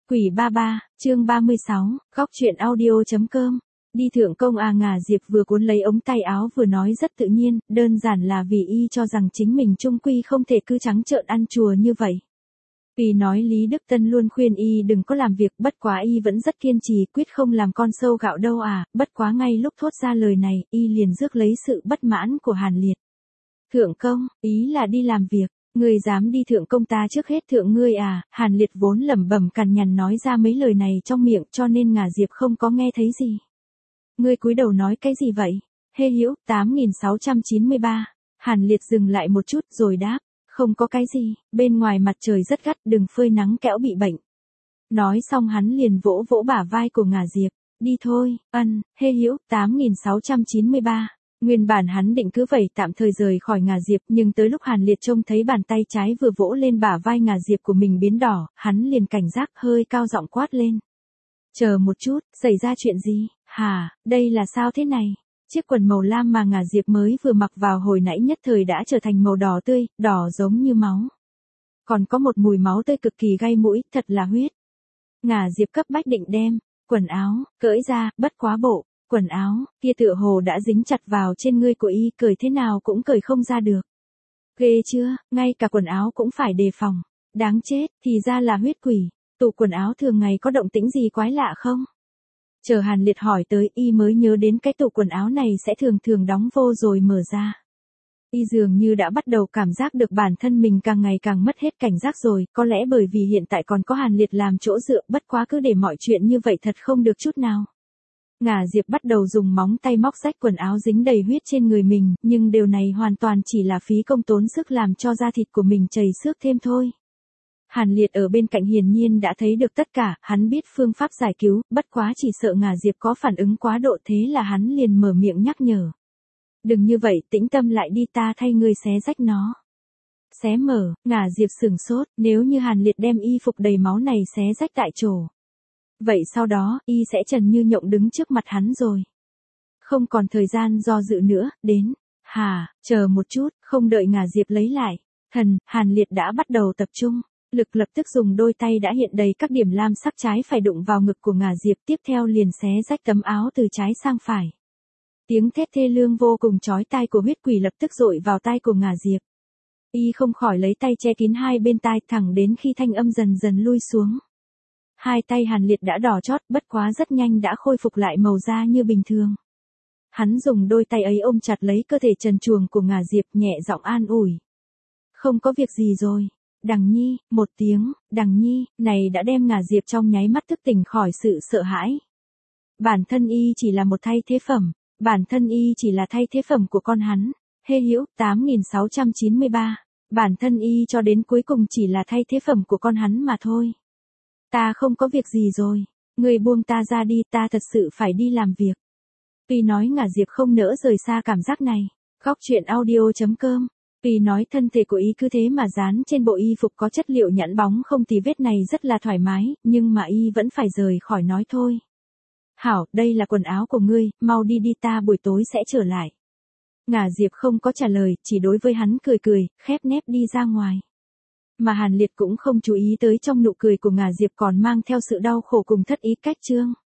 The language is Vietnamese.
Quỷ ba ba, chương 36, góc truyện audio.com. Đi thượng công à? Ngà Diệp vừa cuốn lấy ống tay áo vừa nói rất tự nhiên, đơn giản là vì y cho rằng chính mình chung quy không thể cứ trắng trợn ăn chùa như vậy. Vì nói Lý Đức Tân luôn khuyên y đừng có làm việc, bất quá y vẫn rất kiên trì, quyết không làm con sâu gạo đâu à, bất quá ngay lúc thốt ra lời này, y liền rước lấy sự bất mãn của Hàn Liệt. Thượng công, ý là đi làm việc. Ngươi dám đi thượng công ta trước hết thượng ngươi à? Hàn Liệt vốn lẩm bẩm cằn nhằn nói ra mấy lời này trong miệng cho nên Ngà Diệp không có nghe thấy gì. Ngươi cúi đầu nói cái gì vậy? Hê Hữu, 8693. Hàn Liệt dừng lại một chút rồi đáp, không có cái gì, bên ngoài mặt trời rất gắt, đừng phơi nắng kẻo bị bệnh. Nói xong hắn liền vỗ vỗ bả vai của Ngà Diệp, đi thôi. Hê Hữu, 8693. Nguyên bản hắn định cứ vậy tạm thời rời khỏi Ngà Diệp, nhưng tới lúc Hàn Liệt trông thấy bàn tay trái vừa vỗ lên bả vai Ngà Diệp của mình biến đỏ, hắn liền cảnh giác hơi cao giọng quát lên. Chờ một chút, xảy ra chuyện gì? Hả, đây là sao thế này? Chiếc quần màu lam mà Ngà Diệp mới vừa mặc vào hồi nãy nhất thời đã trở thành màu đỏ tươi, đỏ giống như máu. Còn có một mùi máu tươi cực kỳ gai mũi, thật là huyết. Ngà Diệp cấp bách định đem quần áo cởi ra, bất quá bộ quần áo kia tựa hồ đã dính chặt vào trên người của y, cởi thế nào cũng cởi không ra được. Ghê chưa, ngay cả quần áo cũng phải đề phòng. Đáng chết, thì ra là huyết quỷ. Tủ quần áo thường ngày có động tĩnh gì quái lạ không? Chờ Hàn Liệt hỏi tới, y mới nhớ đến cái tủ quần áo này sẽ thường thường đóng vô rồi mở ra. Y dường như đã bắt đầu cảm giác được bản thân mình càng ngày càng mất hết cảnh giác rồi, có lẽ bởi vì hiện tại còn có Hàn Liệt làm chỗ dựa, bất quá cứ để mọi chuyện như vậy thật không được chút nào. Ngà Diệp bắt đầu dùng móng tay móc rách quần áo dính đầy huyết trên người mình, nhưng điều này hoàn toàn chỉ là phí công tốn sức làm cho da thịt của mình chảy xước thêm thôi. Hàn Liệt ở bên cạnh hiển nhiên đã thấy được tất cả, hắn biết phương pháp giải cứu, bất quá chỉ sợ Ngà Diệp có phản ứng quá độ, thế là hắn liền mở miệng nhắc nhở. Đừng như vậy, tĩnh tâm lại đi, ta thay ngươi xé rách nó. Xé mở, Ngà Diệp sửng sốt, nếu như Hàn Liệt đem y phục đầy máu này xé rách tại chỗ. Vậy sau đó, y sẽ trần như nhộng đứng trước mặt hắn rồi. Không còn thời gian do dự nữa, đến. Chờ một chút, không đợi Ngà Diệp lấy lại. Hàn Liệt đã bắt đầu tập trung. Lực lập tức dùng đôi tay đã hiện đầy các điểm lam sắc trái phải đụng vào ngực của Ngà Diệp, tiếp theo liền xé rách tấm áo từ trái sang phải. Tiếng thét thê lương vô cùng chói tai của huyết quỷ lập tức dội vào tai của Ngà Diệp. Y không khỏi lấy tay che kín hai bên tai thẳng đến khi thanh âm dần dần lui xuống. Hai tay Hàn Liệt đã đỏ chót, bất quá rất nhanh đã khôi phục lại màu da như bình thường. Hắn dùng đôi tay ấy ôm chặt lấy cơ thể trần truồng của Ngà Diệp, nhẹ giọng an ủi. Không có việc gì rồi. Đằng Nhi, một tiếng, Đằng Nhi, này đã đem Ngà Diệp trong nháy mắt thức tỉnh khỏi sự sợ hãi. Bản thân y chỉ là một thay thế phẩm, bản thân y chỉ là thay thế phẩm của con hắn. Hê Hữu, 8693. Bản thân y cho đến cuối cùng chỉ là thay thế phẩm của con hắn mà thôi. Ta không có việc gì rồi, ngươi buông ta ra đi, ta thật sự phải đi làm việc. Tuy nói Ngà Diệp không nỡ rời xa cảm giác này. Góc truyện audio.com. Vì nói thân thể của y cứ thế mà dán trên bộ y phục có chất liệu nhẵn bóng không tì vết này rất là thoải mái, nhưng mà y vẫn phải rời khỏi nói thôi. Hảo, đây là quần áo của ngươi, mau đi đi, ta buổi tối sẽ trở lại. Ngà Diệp không có trả lời, chỉ đối với hắn cười cười, khép nép đi ra ngoài. Mà Hàn Liệt cũng không chú ý tới trong nụ cười của Ngà Diệp còn mang theo sự đau khổ cùng thất ý cách chương.